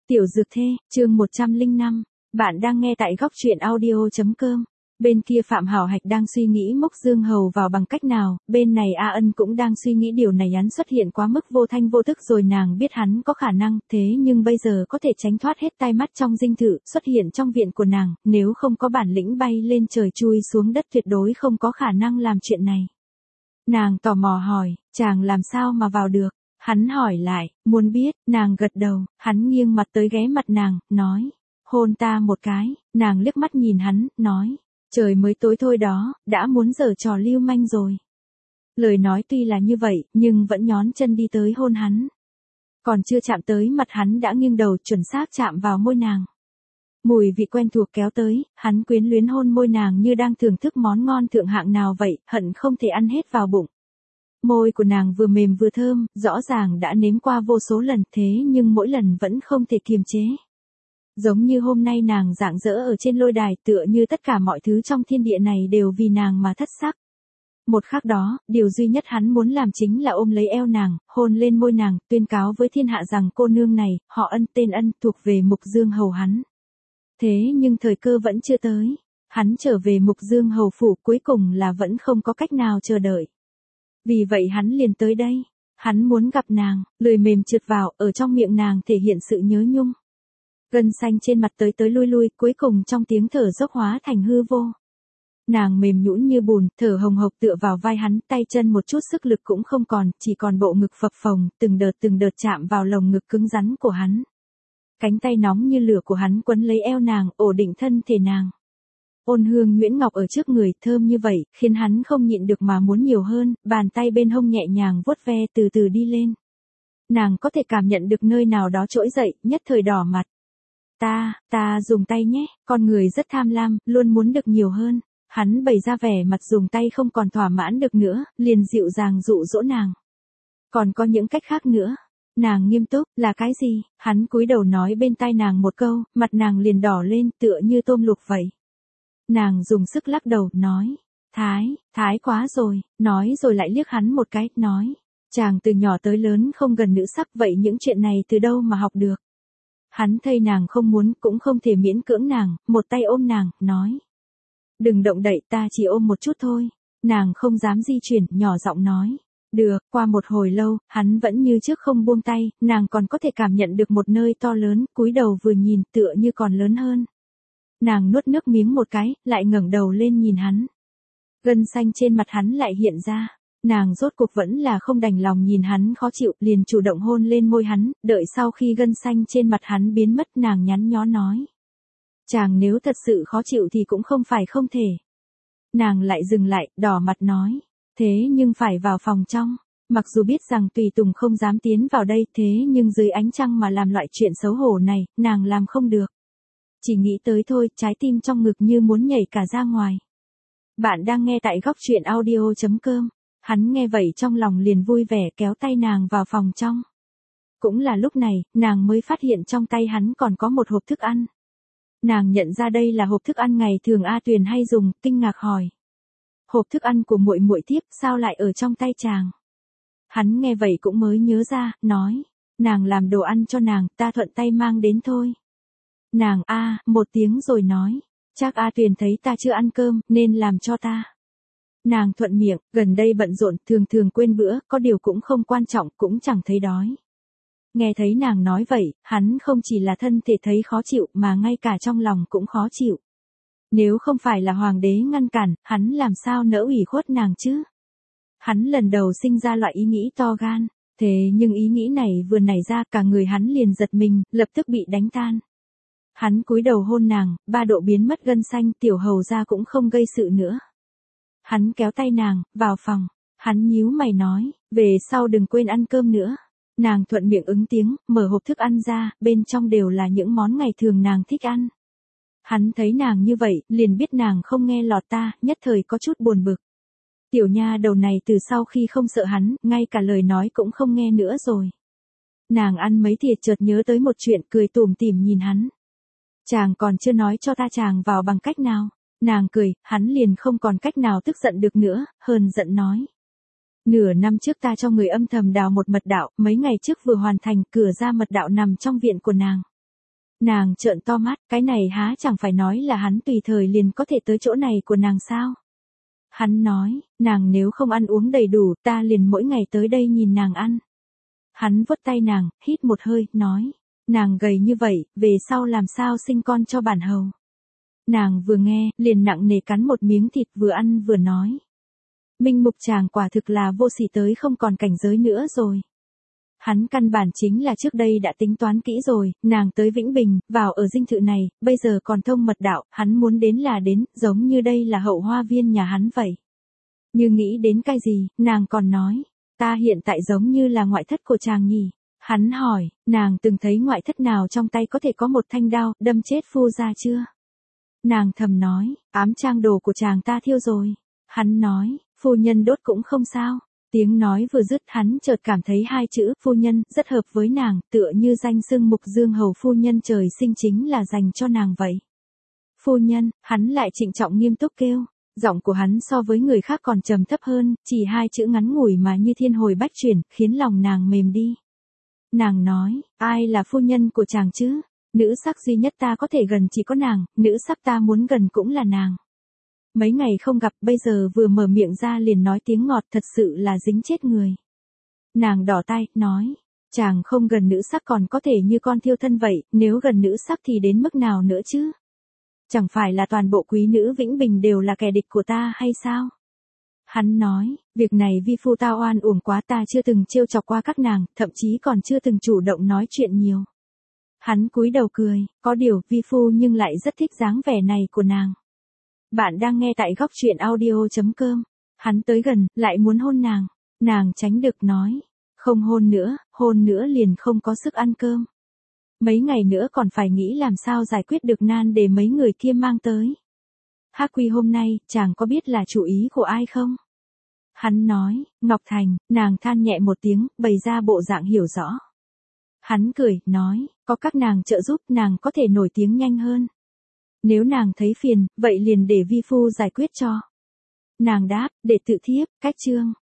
Tiểu Dược Thê, chương 105. Bạn đang nghe tại góc truyện audio.com. Bên kia Phạm Hảo Hạch đang suy nghĩ mốc Dương Hầu vào bằng cách nào, bên này A Ân cũng đang suy nghĩ điều này hắn xuất hiện quá mức vô thanh vô thức rồi nàng biết hắn có khả năng, thế nhưng bây giờ có thể tránh thoát hết tai mắt trong dinh thự, xuất hiện trong viện của nàng, nếu không có bản lĩnh bay lên trời chui xuống đất tuyệt đối không có khả năng làm chuyện này. Nàng tò mò hỏi, chàng làm sao mà vào được? Hắn hỏi lại, muốn biết, nàng gật đầu, hắn nghiêng mặt tới ghé mặt nàng, nói, hôn ta một cái, nàng liếc mắt nhìn hắn, nói, trời mới tối thôi đó, đã muốn giở trò lưu manh rồi. Lời nói tuy là như vậy, nhưng vẫn nhón chân đi tới hôn hắn. Còn chưa chạm tới mặt hắn đã nghiêng đầu chuẩn xác chạm vào môi nàng. Mùi vị quen thuộc kéo tới, hắn quyến luyến hôn môi nàng như đang thưởng thức món ngon thượng hạng nào vậy, hận không thể ăn hết vào bụng. Môi của nàng vừa mềm vừa thơm, rõ ràng đã nếm qua vô số lần thế nhưng mỗi lần vẫn không thể kiềm chế. Giống như hôm nay nàng rạng rỡ ở trên lôi đài tựa như tất cả mọi thứ trong thiên địa này đều vì nàng mà thất sắc. Một khắc đó, điều duy nhất hắn muốn làm chính là ôm lấy eo nàng, hôn lên môi nàng, tuyên cáo với thiên hạ rằng cô nương này, họ Ân tên Ân thuộc về Mục Dương Hầu hắn. Thế nhưng thời cơ vẫn chưa tới. Hắn trở về Mục Dương Hầu phủ cuối cùng là vẫn không có cách nào chờ đợi. Vì vậy hắn liền tới đây. Hắn muốn gặp nàng, lười mềm trượt vào, ở trong miệng nàng thể hiện sự nhớ nhung. Gân xanh trên mặt tới lui lui, cuối cùng trong tiếng thở dốc hóa thành hư vô. Nàng mềm nhũn như bùn, thở hồng hộc tựa vào vai hắn, tay chân một chút sức lực cũng không còn, chỉ còn bộ ngực phập phồng, từng đợt chạm vào lồng ngực cứng rắn của hắn. Cánh tay nóng như lửa của hắn quấn lấy eo nàng, ổn định thân thể nàng. Ôn hương nhuyễn ngọc ở trước người, thơm như vậy, khiến hắn không nhịn được mà muốn nhiều hơn, bàn tay bên hông nhẹ nhàng vuốt ve từ từ đi lên. Nàng có thể cảm nhận được nơi nào đó trỗi dậy, nhất thời đỏ mặt. Ta dùng tay nhé, con người rất tham lam, luôn muốn được nhiều hơn. Hắn bày ra vẻ mặt dùng tay không còn thỏa mãn được nữa, liền dịu dàng dụ dỗ nàng. Còn có những cách khác nữa. Nàng nghiêm túc, là cái gì? Hắn cúi đầu nói bên tai nàng một câu, mặt nàng liền đỏ lên tựa như tôm luộc vậy. Nàng dùng sức lắc đầu, nói, thái quá rồi, nói rồi lại liếc hắn một cái, nói, chàng từ nhỏ tới lớn không gần nữ sắc vậy những chuyện này từ đâu mà học được. Hắn thấy nàng không muốn, cũng không thể miễn cưỡng nàng, một tay ôm nàng, nói, đừng động đậy, ta chỉ ôm một chút thôi. Nàng không dám di chuyển, nhỏ giọng nói, được. Qua một hồi lâu, hắn vẫn như trước không buông tay, nàng còn có thể cảm nhận được một nơi to lớn, cúi đầu vừa nhìn tựa như còn lớn hơn. Nàng nuốt nước miếng một cái, lại ngẩng đầu lên nhìn hắn. Gân xanh trên mặt hắn lại hiện ra. Nàng rốt cuộc vẫn là không đành lòng nhìn hắn khó chịu, liền chủ động hôn lên môi hắn, đợi sau khi gân xanh trên mặt hắn biến mất nàng nhắn nhó nói. Chàng nếu thật sự khó chịu thì cũng không phải không thể. Nàng lại dừng lại, đỏ mặt nói. Thế nhưng phải vào phòng trong. Mặc dù biết rằng tùy tùng không dám tiến vào đây thế nhưng dưới ánh trăng mà làm loại chuyện xấu hổ này, nàng làm không được. Chỉ nghĩ tới thôi, trái tim trong ngực như muốn nhảy cả ra ngoài. Bạn đang nghe tại góc truyện audio.com. Hắn nghe vậy trong lòng liền vui vẻ kéo tay nàng vào phòng trong. Cũng là lúc này, nàng mới phát hiện trong tay hắn còn có một hộp thức ăn. Nàng nhận ra đây là hộp thức ăn ngày thường A Tuyền hay dùng, kinh ngạc hỏi. Hộp thức ăn của muội muội tiếp, sao lại ở trong tay chàng? Hắn nghe vậy cũng mới nhớ ra, nói, nàng làm đồ ăn cho nàng, ta thuận tay mang đến thôi. Nàng một tiếng rồi nói, chắc A Tuyền thấy ta chưa ăn cơm, nên làm cho ta. Nàng thuận miệng, gần đây bận rộn, thường quên bữa, có điều cũng không quan trọng, cũng chẳng thấy đói. Nghe thấy nàng nói vậy, hắn không chỉ là thân thể thấy khó chịu mà ngay cả trong lòng cũng khó chịu. Nếu không phải là hoàng đế ngăn cản, hắn làm sao nỡ ủy khuất nàng chứ? Hắn lần đầu sinh ra loại ý nghĩ to gan, thế nhưng ý nghĩ này vừa nảy ra cả người hắn liền giật mình, lập tức bị đánh tan. Hắn cúi đầu hôn nàng, 3 độ biến mất gân xanh, tiểu hầu ra cũng không gây sự nữa. Hắn kéo tay nàng, vào phòng, hắn nhíu mày nói, về sau đừng quên ăn cơm nữa. Nàng thuận miệng ứng tiếng, mở hộp thức ăn ra, bên trong đều là những món ngày thường nàng thích ăn. Hắn thấy nàng như vậy, liền biết nàng không nghe lọt ta, nhất thời có chút buồn bực. Tiểu nha đầu này từ sau khi không sợ hắn, ngay cả lời nói cũng không nghe nữa rồi. Nàng ăn mấy thìa chợt nhớ tới một chuyện, cười tủm tỉm nhìn hắn. Chàng còn chưa nói cho ta chàng vào bằng cách nào. Nàng cười, hắn liền không còn cách nào tức giận được nữa, hờn giận nói. Nửa năm trước ta cho người âm thầm đào một mật đạo, mấy ngày trước vừa hoàn thành, cửa ra mật đạo nằm trong viện của nàng. Nàng trợn to mắt, cái này há chẳng phải nói là hắn tùy thời liền có thể tới chỗ này của nàng sao? Hắn nói, nàng nếu không ăn uống đầy đủ, ta liền mỗi ngày tới đây nhìn nàng ăn. Hắn vuốt tay nàng, hít một hơi, nói, nàng gầy như vậy, về sau làm sao sinh con cho bản hầu. Nàng vừa nghe, liền nặng nề cắn một miếng thịt vừa ăn vừa nói. Minh Mục chàng quả thực là vô sỉ tới không còn cảnh giới nữa rồi. Hắn căn bản chính là trước đây đã tính toán kỹ rồi, nàng tới Vĩnh Bình, vào ở dinh thự này, bây giờ còn thông mật đạo, hắn muốn đến là đến, giống như đây là hậu hoa viên nhà hắn vậy. Như nghĩ đến cái gì, nàng còn nói, ta hiện tại giống như là ngoại thất của chàng nhỉ. Hắn hỏi, nàng từng thấy ngoại thất nào trong tay có thể có một thanh đao, đâm chết phu gia chưa? Nàng thầm nói, ám trang đồ của chàng ta thiêu rồi. Hắn nói, phu nhân đốt cũng không sao. Tiếng nói vừa dứt hắn chợt cảm thấy hai chữ phu nhân rất hợp với nàng, tựa như danh xưng Mục Dương hầu phu nhân trời sinh chính là dành cho nàng vậy. Phu nhân, hắn lại trịnh trọng nghiêm túc kêu. Giọng của hắn so với người khác còn trầm thấp hơn, chỉ hai chữ ngắn ngủi mà như thiên hồi bách chuyển, khiến lòng nàng mềm đi. Nàng nói, ai là phu nhân của chàng chứ? Nữ sắc duy nhất ta có thể gần chỉ có nàng, nữ sắc ta muốn gần cũng là nàng. Mấy ngày không gặp, bây giờ vừa mở miệng ra liền nói tiếng ngọt, thật sự là dính chết người. Nàng đỏ tay, nói, chàng không gần nữ sắc còn có thể như con thiêu thân vậy, nếu gần nữ sắc thì đến mức nào nữa chứ? Chẳng phải là toàn bộ quý nữ Vĩnh Bình đều là kẻ địch của ta hay sao? Hắn nói, việc này vi phu tao oan uổng quá, ta chưa từng trêu chọc qua các nàng, thậm chí còn chưa từng chủ động nói chuyện nhiều. Hắn cúi đầu cười, có điều vi phu nhưng lại rất thích dáng vẻ này của nàng. Bạn đang nghe tại góc truyện audio.com. Hắn tới gần, lại muốn hôn nàng. Nàng tránh được nói, không hôn nữa liền không có sức ăn cơm. Mấy ngày nữa còn phải nghĩ làm sao giải quyết được nan để mấy người kia mang tới. Hắc Quy hôm nay, chàng có biết là chủ ý của ai không? Hắn nói, Ngọc Thành, nàng than nhẹ một tiếng, bày ra bộ dạng hiểu rõ. Hắn cười, nói, có các nàng trợ giúp nàng có thể nổi tiếng nhanh hơn. Nếu nàng thấy phiền, vậy liền để vi phu giải quyết cho. Nàng đáp, để tự thiếp, cách chương.